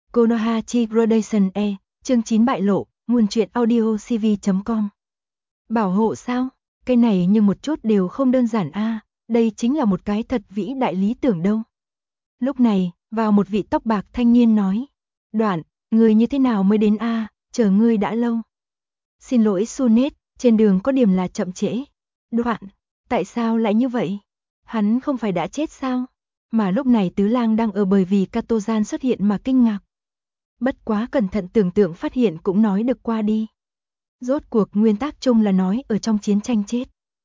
Konohachi Gradation E, chương 9 bại lộ, nguồn truyện audio cv.com. Bảo hộ sao? Cái này nhưng một chút đều không đơn giản a, đây chính là một cái thật vĩ đại lý tưởng đâu. Lúc này, vào một vị tóc bạc thanh niên nói, Đoạn, người như thế nào mới đến a, chờ ngươi đã lâu. Xin lỗi Sunet, trên đường có điểm là chậm trễ. Đoạn, tại sao lại như vậy? Hắn không phải đã chết sao? Mà lúc này Tứ Lang đang ở bởi vì Katozan xuất hiện mà kinh ngạc. Bất quá cẩn thận tưởng tượng phát hiện cũng nói được qua đi. Rốt cuộc nguyên tắc chung là nói ở trong chiến tranh chết.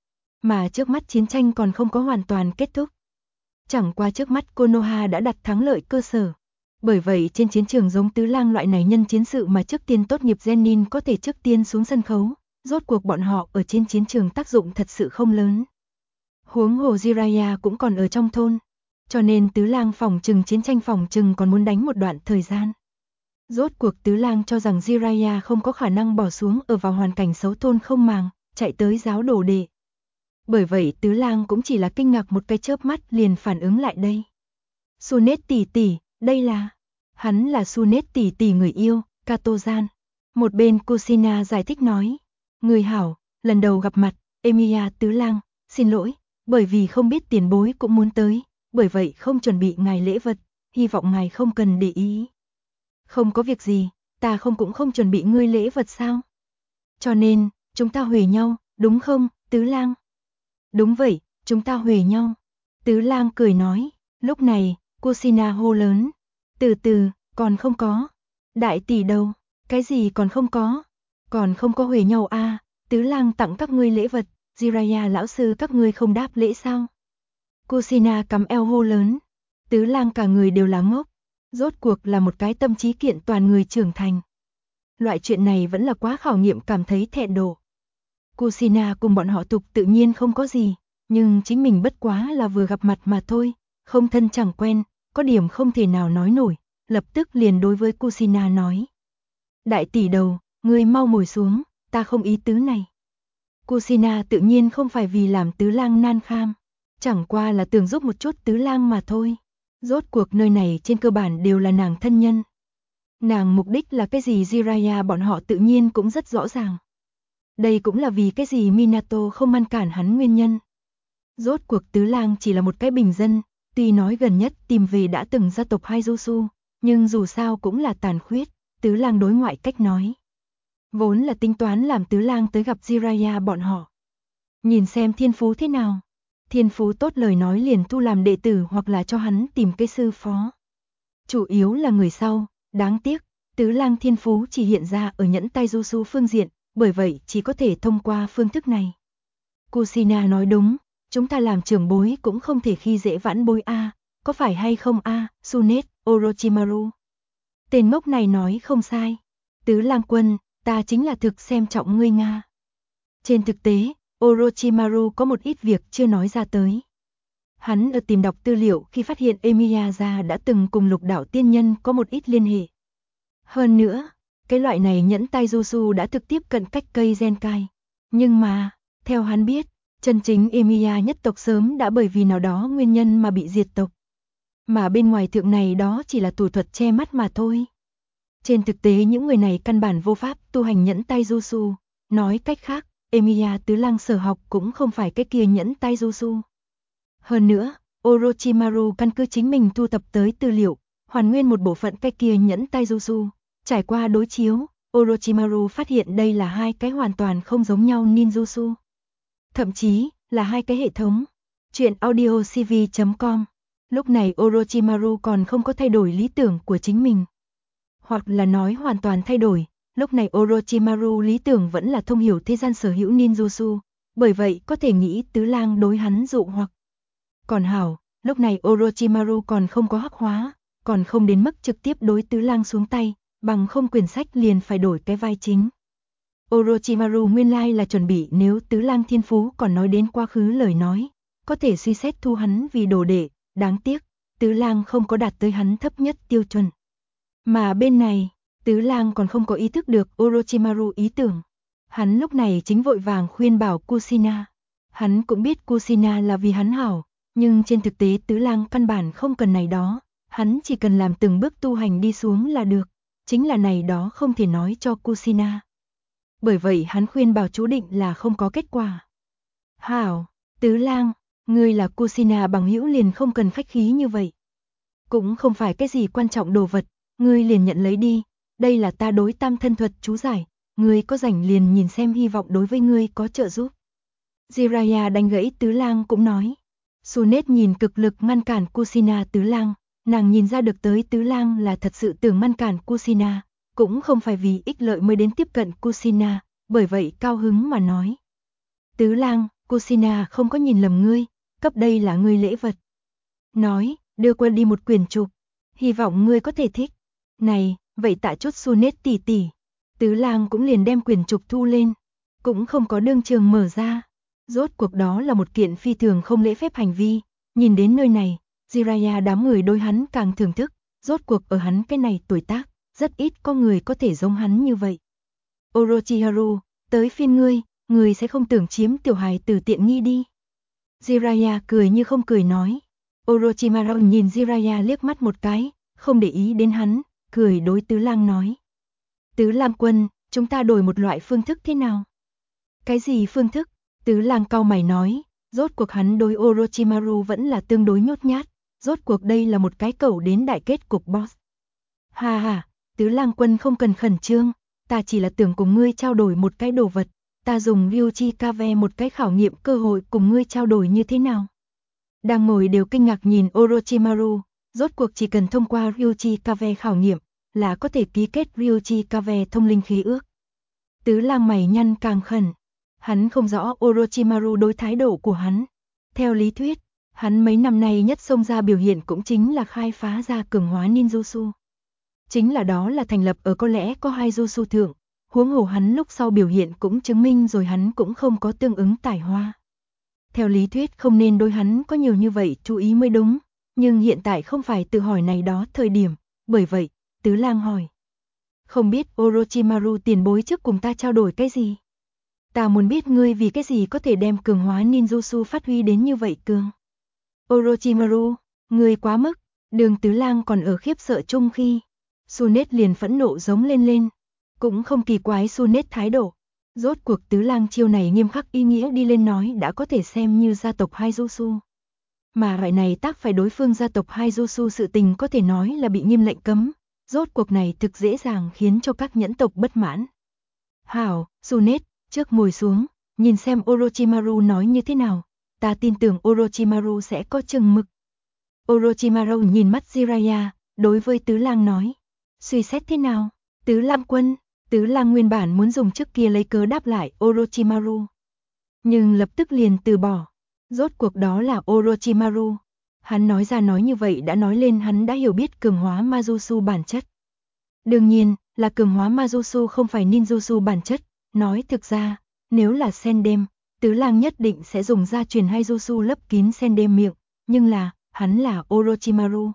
Mà trước mắt chiến tranh còn không có hoàn toàn kết thúc. Chẳng qua trước mắt Konoha đã đặt thắng lợi cơ sở. Bởi vậy trên chiến trường giống Tứ Lang loại này nhân chiến sự mà trước tiên tốt nghiệp Genin có thể trước tiên xuống sân khấu. Rốt cuộc bọn họ ở trên chiến trường tác dụng thật sự không lớn. Huống hồ Jiraiya cũng còn ở trong thôn. Cho nên Tứ Lang phòng trừng chiến tranh phòng trừng còn muốn đánh một đoạn thời gian. Rốt cuộc Tứ Lang cho rằng Jiraiya không có khả năng bỏ xuống ở vào hoàn cảnh xấu thôn không màng, chạy tới giáo đồ đệ. Bởi vậy Tứ Lang cũng chỉ là kinh ngạc một cái chớp mắt liền phản ứng lại đây. Sunet tỷ tỷ, đây là... Hắn là Sunet tỷ tỷ người yêu, Katozan. Một bên Kushina giải thích nói. Người hảo, lần đầu gặp mặt, Emiya Tứ Lang, xin lỗi, bởi vì không biết tiền bối cũng muốn tới, bởi vậy không chuẩn bị ngài lễ vật, hy vọng ngài không cần để ý. Không có việc gì, ta cũng không chuẩn bị ngươi lễ vật sao? Cho nên, chúng ta huề nhau, đúng không, Tứ Lang? Đúng vậy, chúng ta huề nhau. Tứ Lang cười nói, lúc này, Kushina hô lớn. Từ từ, còn không có. Đại tỷ đâu, cái gì còn không có? Còn không có huề nhau à, Tứ Lang tặng các ngươi lễ vật, Jiraiya lão sư các ngươi không đáp lễ sao? Kushina cắm eo hô lớn. Tứ Lang cả người đều là ngốc. Rốt cuộc là một cái tâm trí kiện toàn người trưởng thành. Loại chuyện này vẫn là quá khảo nghiệm cảm thấy thẹn độ. Kushina cùng bọn họ tục tự nhiên không có gì, nhưng chính mình bất quá là vừa gặp mặt mà thôi, không thân chẳng quen, có điểm không thể nào nói nổi, lập tức liền đối với Kushina nói. Đại tỷ đầu, ngươi mau ngồi xuống, ta không ý tứ này. Kushina tự nhiên không phải vì làm Tứ Lang nan kham, chẳng qua là tưởng giúp một chút Tứ Lang mà thôi. Rốt cuộc nơi này trên cơ bản đều là nàng thân nhân. Nàng mục đích là cái gì Jiraiya bọn họ tự nhiên cũng rất rõ ràng. Đây cũng là vì cái gì Minato không ngăn cản hắn nguyên nhân. Rốt cuộc Tứ Lang chỉ là một cái bình dân, tuy nói gần nhất tìm về đã từng gia tộc Haijutsu, nhưng dù sao cũng là tàn khuyết, Tứ Lang đối ngoại cách nói. Vốn là tính toán làm Tứ Lang tới gặp Jiraiya bọn họ. Nhìn xem thiên phú thế nào. Thiên phú tốt lời nói liền thu làm đệ tử hoặc là cho hắn tìm cái sư phó. Chủ yếu là người sau, đáng tiếc, Tứ Lang thiên phú chỉ hiện ra ở nhẫn taijutsu phương diện, bởi vậy chỉ có thể thông qua phương thức này. Kushina nói đúng, chúng ta làm trưởng bối cũng không thể khi dễ vãn bối a, có phải hay không a, Sunet, Orochimaru. Tên ngốc này nói không sai. Tứ Lang quân, ta chính là thực xem trọng ngươi Nga. Trên thực tế, Orochimaru có một ít việc chưa nói ra tới. Hắn ở tìm đọc tư liệu khi phát hiện Emiya đã từng cùng Lục Đạo tiên nhân có một ít liên hệ. Hơn nữa, cái loại này nhẫn taijutsu đã thực tiếp cận cách cây Zenkai. Nhưng mà, theo hắn biết, chân chính Emiya nhất tộc sớm đã bởi vì nào đó nguyên nhân mà bị diệt tộc. Mà bên ngoài thượng này đó chỉ là thủ thuật che mắt mà thôi. Trên thực tế những người này căn bản vô pháp tu hành nhẫn taijutsu, nói cách khác, Emiya Tứ Lang sở học cũng không phải cái kia nhẫn taijutsu. Hơn nữa, Orochimaru căn cứ chính mình thu thập tới tư liệu, hoàn nguyên một bộ phận cái kia nhẫn taijutsu. Trải qua đối chiếu, Orochimaru phát hiện đây là hai cái hoàn toàn không giống nhau ninjutsu. Thậm chí, là hai cái hệ thống. Chuyện audio cv.com. Lúc này Orochimaru còn không có thay đổi lý tưởng của chính mình. Hoặc là nói hoàn toàn thay đổi, lúc này Orochimaru lý tưởng vẫn là thông hiểu thế gian sở hữu ninjutsu, bởi vậy có thể nghĩ Tứ Lang đối hắn dụ hoặc. Còn hảo, lúc này Orochimaru còn không có hắc hóa, còn không đến mức trực tiếp đối Tứ Lang xuống tay, bằng không quyển sách liền phải đổi cái vai chính. Orochimaru nguyên lai là chuẩn bị nếu Tứ Lang thiên phú còn nói đến quá khứ lời nói, có thể suy xét thu hắn vì đồ đệ, đáng tiếc, Tứ Lang không có đạt tới hắn thấp nhất tiêu chuẩn. Mà bên này, Tứ Lang còn không có ý thức được Orochimaru ý tưởng. Hắn lúc này chính vội vàng khuyên bảo Kushina. Hắn cũng biết Kushina là vì hắn hảo, nhưng trên thực tế Tứ Lang căn bản không cần này đó, Hắn chỉ cần làm từng bước tu hành đi xuống là được, chính là này đó không thể nói cho Kushina. Bởi vậy hắn khuyên bảo chú định là không có kết quả. Hảo, Tứ Lang, ngươi là Kushina bằng hữu liền không cần khách khí như vậy. Cũng không phải cái gì quan trọng đồ vật, ngươi liền nhận lấy đi, đây là ta đối tam thân thuật chú giải, ngươi có rảnh liền nhìn xem hy vọng đối với ngươi có trợ giúp. Jiraiya đánh gãy Tứ Lang cũng nói. Sunet nhìn cực lực ngăn cản Kushina Tứ Lang, nàng nhìn ra được tới Tứ Lang là thật sự tưởng ngăn cản Kushina, cũng không phải vì ích lợi mới đến tiếp cận Kushina, bởi vậy cao hứng mà nói. Tứ Lang, Kushina không có nhìn lầm ngươi, cấp đây là ngươi lễ vật. Nói, đưa qua đi một quyển trục, hy vọng ngươi có thể thích. Này, vậy tạ chút Sunet tỷ tỷ. Tứ Lang cũng liền đem quyển trục thu lên, cũng không có đương trường mở ra. Rốt cuộc đó là một kiện phi thường không lễ phép hành vi, nhìn đến nơi này, Jiraiya đám người đối hắn càng thưởng thức, rốt cuộc ở hắn cái này tuổi tác, rất ít có người có thể giống hắn như vậy. Orochimaru, tới phiên ngươi sẽ không tưởng chiếm tiểu hài tử tiện nghi đi. Jiraiya cười như không cười nói. Orochimaru nhìn Jiraiya liếc mắt một cái, không để ý đến hắn, cười đối Tứ Lang nói. Tứ Lang quân, chúng ta đổi một loại phương thức thế nào? Cái gì phương thức? Tứ Lang cau mày nói, rốt cuộc hắn đối Orochimaru vẫn là tương đối nhút nhát, rốt cuộc đây là một cái cẩu đến đại kết cục boss. Ha ha, Tứ Lang quân không cần khẩn trương, ta chỉ là tưởng cùng ngươi trao đổi một cái đồ vật, ta dùng Ryuchi Kave một cái khảo nghiệm cơ hội cùng ngươi trao đổi như thế nào? Đang ngồi đều kinh ngạc nhìn Orochimaru, rốt cuộc chỉ cần thông qua Ryuchi Kave khảo nghiệm, là có thể ký kết Ryuchi Kave thông linh khí ước. Tứ Lang mày nhăn càng khẩn. Hắn không rõ Orochimaru đối thái độ của hắn. Theo lý thuyết, hắn mấy năm nay nhất xông ra biểu hiện cũng chính là khai phá ra cường hóa ninjutsu. Chính là đó là thành lập ở có lẽ có hai jutsu thượng, huống hồ hắn lúc sau biểu hiện cũng chứng minh rồi hắn cũng không có tương ứng tài hoa. Theo lý thuyết không nên đối hắn có nhiều như vậy chú ý mới đúng, nhưng hiện tại không phải tự hỏi này đó thời điểm, bởi vậy, Tứ Lang hỏi. Không biết Orochimaru tiền bối trước cùng ta trao đổi cái gì? Ta muốn biết ngươi vì cái gì có thể đem cường hóa ninjutsu phát huy đến như vậy cường. Orochimaru, ngươi quá mức, Đường Tứ Lang còn ở khiếp sợ chung khi. Sunet liền phẫn nộ giống lên. Cũng không kỳ quái Sunet thái độ. Rốt cuộc Tứ Lang chiêu này nghiêm khắc ý nghĩa đi lên nói đã có thể xem như gia tộc Haijutsu. Mà loại này tác phải đối phương gia tộc Haijutsu sự tình có thể nói là bị nghiêm lệnh cấm. Rốt cuộc này thực dễ dàng khiến cho các nhẫn tộc bất mãn. Hảo, Sunet, trước ngồi xuống, nhìn xem Orochimaru nói như thế nào, ta tin tưởng Orochimaru sẽ có chừng mực. Orochimaru nhìn mắt Jiraiya, đối với Tứ Lang nói, suy xét thế nào, Tứ Lang quân, Tứ Lang nguyên bản muốn dùng trước kia lấy cớ đáp lại Orochimaru. Nhưng lập tức liền từ bỏ, rốt cuộc đó là Orochimaru. Hắn nói ra nói như vậy đã nói lên hắn đã hiểu biết cường hóa Majutsu bản chất. Đương nhiên, là cường hóa Majutsu không phải ninjutsu bản chất, nói thực ra, nếu là Sendem, Tứ Lang nhất định sẽ dùng gia truyền Haijutsu lấp kín Sendem miệng, nhưng là, hắn là Orochimaru.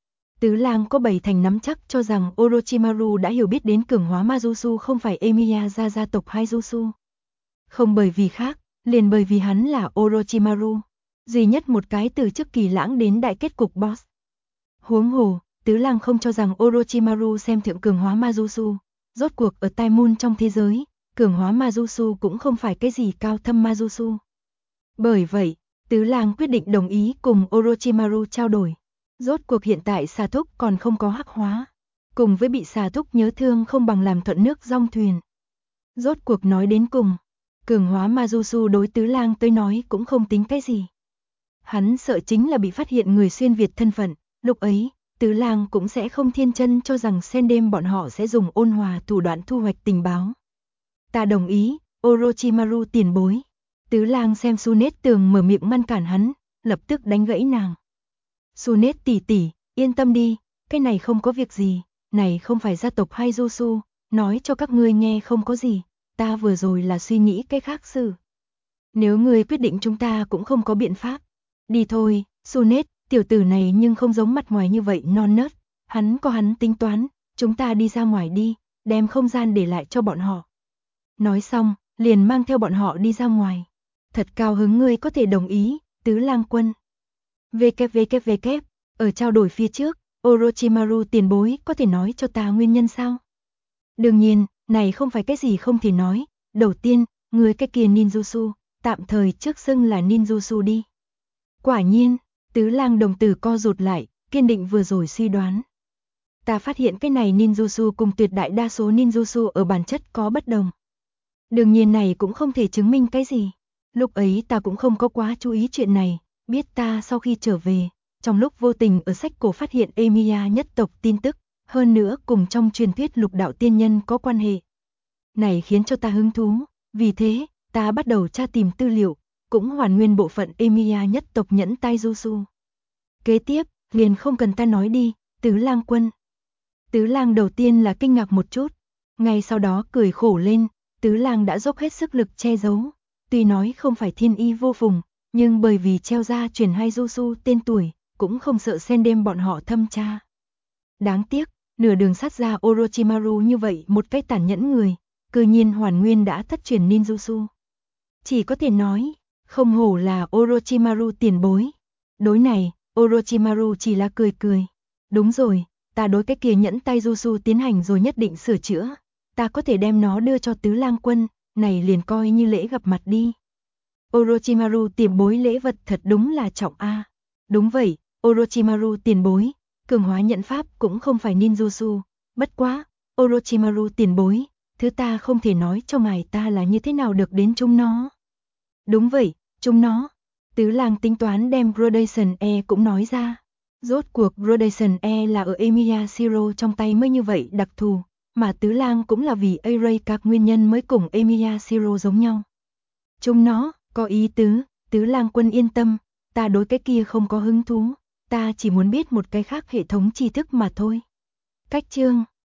Tứ Lang có 7 thành nắm chắc cho rằng Orochimaru đã hiểu biết đến cường hóa Majutsu không phải Emiya gia tộc Haijutsu. Không bởi vì khác, liền bởi vì hắn là Orochimaru, duy nhất một cái từ trước kỳ lãng đến đại kết cục boss. Huống hồ, Tứ Lang không cho rằng Orochimaru xem thượng cường hóa Majutsu, rốt cuộc ở Tai Moon trong thế giới, cường hóa Majutsu cũng không phải cái gì cao thâm Majutsu. Bởi vậy, Tứ Lang quyết định đồng ý cùng Orochimaru trao đổi. Rốt cuộc hiện tại xà thúc còn không có hắc hóa, cùng với bị xà thúc nhớ thương không bằng làm thuận nước dong thuyền. Rốt cuộc nói đến cùng, cường hóa Majutsu đối Tứ Lang tới nói cũng không tính cái gì. Hắn sợ chính là bị phát hiện người xuyên Việt thân phận, lúc ấy, Tứ Lang cũng sẽ không thiên chân cho rằng Sendem bọn họ sẽ dùng ôn hòa thủ đoạn thu hoạch tình báo. Ta đồng ý, Orochimaru tiền bối. Tứ Lang xem Sunet tường mở miệng ngăn cản hắn, lập tức đánh gãy nàng. Sunet tỷ tỷ, yên tâm đi, cái này không có việc gì, này không phải gia tộc Haijutsu, nói cho các ngươi nghe không có gì, ta vừa rồi là suy nghĩ cái khác sự. Nếu ngươi quyết định chúng ta cũng không có biện pháp. Đi thôi, Sunet, tiểu tử này nhưng không giống mặt ngoài như vậy non nớt, hắn có hắn tính toán, chúng ta đi ra ngoài đi, đem không gian để lại cho bọn họ. Nói xong, liền mang theo bọn họ đi ra ngoài. Thật cao hứng ngươi có thể đồng ý, Tứ Lang quân. WWW, ở trao đổi phía trước, Orochimaru tiền bối có thể nói cho ta nguyên nhân sao? Đương nhiên, này không phải cái gì không thể nói. Đầu tiên, người cái kia ninjutsu, tạm thời trước xưng là ninjutsu đi. Quả nhiên, Tứ Lang đồng tử co rụt lại, kiên định vừa rồi suy đoán. Ta phát hiện cái này ninjutsu cùng tuyệt đại đa số ninjutsu ở bản chất có bất đồng. Đương nhiên này cũng không thể chứng minh cái gì. Lúc ấy ta cũng không có quá chú ý chuyện này, biết ta sau khi trở về, trong lúc vô tình ở sách cổ phát hiện Emiya nhất tộc tin tức, hơn nữa cùng trong truyền thuyết lục đạo tiên nhân có quan hệ. Này khiến cho ta hứng thú, vì thế, ta bắt đầu tra tìm tư liệu, cũng hoàn nguyên bộ phận Emiya nhất tộc nhẫn taijutsu. Kế tiếp, liền không cần ta nói đi, Tứ Lang quân. Tứ Lang đầu tiên là kinh ngạc một chút, ngay sau đó cười khổ lên, Tứ Lang đã dốc hết sức lực che giấu, tuy nói không phải thiên y vô phùng, nhưng bởi vì treo ra truyền hai jutsu tên tuổi, cũng không sợ sen đêm bọn họ thâm tra. Đáng tiếc, nửa đường sát ra Orochimaru như vậy một cái tàn nhẫn người, cư nhiên hoàn nguyên đã thất truyền ninjutsu. Chỉ có thể nói, không hổ là Orochimaru tiền bối. Đối này, Orochimaru chỉ là cười cười. Đúng rồi, ta đối cái kia nhẫn taijutsu tiến hành rồi nhất định sửa chữa. Ta có thể đem nó đưa cho Tứ Lang quân, này liền coi như lễ gặp mặt đi. Orochimaru tiền bối lễ vật thật đúng là trọng a. Đúng vậy, Orochimaru tiền bối, cường hóa nhẫn pháp cũng không phải ninjutsu. Bất quá, Orochimaru tiền bối, thứ ta không thể nói cho ngài ta là như thế nào được đến chúng nó. Đúng vậy, chúng nó. Tứ Lang tính toán đem Gradation E cũng nói ra. Rốt cuộc Gradation E là ở Emiya Shiro trong tay mới như vậy đặc thù, mà Tứ Lang cũng là vì Arikage nguyên nhân mới cùng Emiya Shiro giống nhau. Chúng nó, có ý tứ, Tứ Lang quân yên tâm, ta đối cái kia không có hứng thú, ta chỉ muốn biết một cái khác hệ thống tri thức mà thôi. Cách chương